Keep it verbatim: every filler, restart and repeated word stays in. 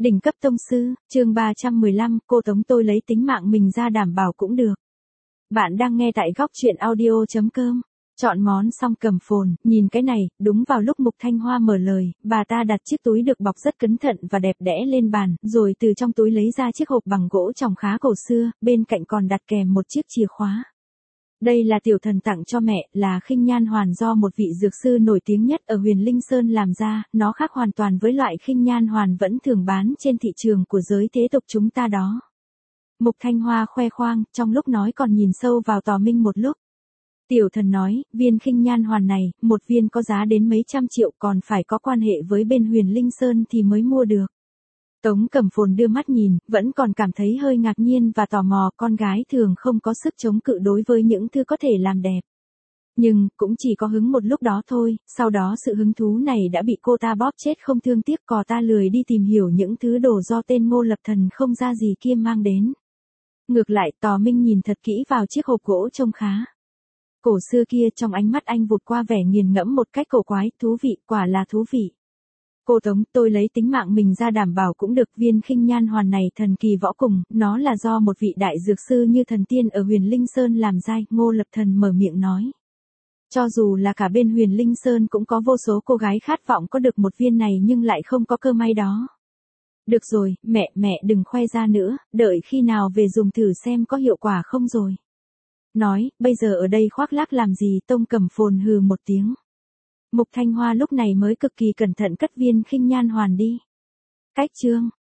Đỉnh cấp tông sư, chương ba trăm mười lăm, cô Tống tôi lấy tính mạng mình ra đảm bảo cũng được. Bạn đang nghe tại góc truyện audio.com. Chọn món xong cầm phồn, nhìn cái này, đúng vào lúc Mục Thanh Hoa mở lời, bà ta đặt chiếc túi được bọc rất cẩn thận và đẹp đẽ lên bàn, rồi từ trong túi lấy ra chiếc hộp bằng gỗ tròng khá cổ xưa, bên cạnh còn đặt kèm một chiếc chìa khóa. Đây là tiểu thần tặng cho mẹ, là khinh nhan hoàn do một vị dược sư nổi tiếng nhất ở Huyền Linh Sơn làm ra, nó khác hoàn toàn với loại khinh nhan hoàn vẫn thường bán trên thị trường của giới thế tục chúng ta đó. Mục Thanh Hoa khoe khoang, trong lúc nói còn nhìn sâu vào Tò Minh một lúc. Tiểu thần nói, viên khinh nhan hoàn này, một viên có giá đến mấy trăm triệu, còn phải có quan hệ với bên Huyền Linh Sơn thì mới mua được. Tống Cẩm Phồn đưa mắt nhìn, vẫn còn cảm thấy hơi ngạc nhiên và tò mò, con gái thường không có sức chống cự đối với những thứ có thể làm đẹp. Nhưng, cũng chỉ có hứng một lúc đó thôi, sau đó sự hứng thú này đã bị cô ta bóp chết không thương tiếc, cò ta lười đi tìm hiểu những thứ đồ do tên Ngô Lập Thần không ra gì kia mang đến. Ngược lại, Tò Minh nhìn thật kỹ vào chiếc hộp gỗ trông khá cổ xưa kia, trong ánh mắt anh vụt qua vẻ nghiền ngẫm một cách cổ quái, thú vị, quả là thú vị. Cô Tống, tôi lấy tính mạng mình ra đảm bảo cũng được. Viên khinh nhan hoàn này thần kỳ võ cùng, nó là do một vị đại dược sư như thần tiên ở Huyền Linh Sơn làm ra. Ngô Lập Thần mở miệng nói. Cho dù là cả bên Huyền Linh Sơn cũng có vô số cô gái khát vọng có được một viên này nhưng lại không có cơ may đó. Được rồi, mẹ, mẹ đừng khoe ra nữa, đợi khi nào về dùng thử xem có hiệu quả không rồi. Nói, bây giờ ở đây khoác lác làm gì? Tông Cẩm Phồn hừ một tiếng. Mục Thanh Hoa lúc này mới cực kỳ cẩn thận cất viên khinh nhan hoàn đi. Cách chương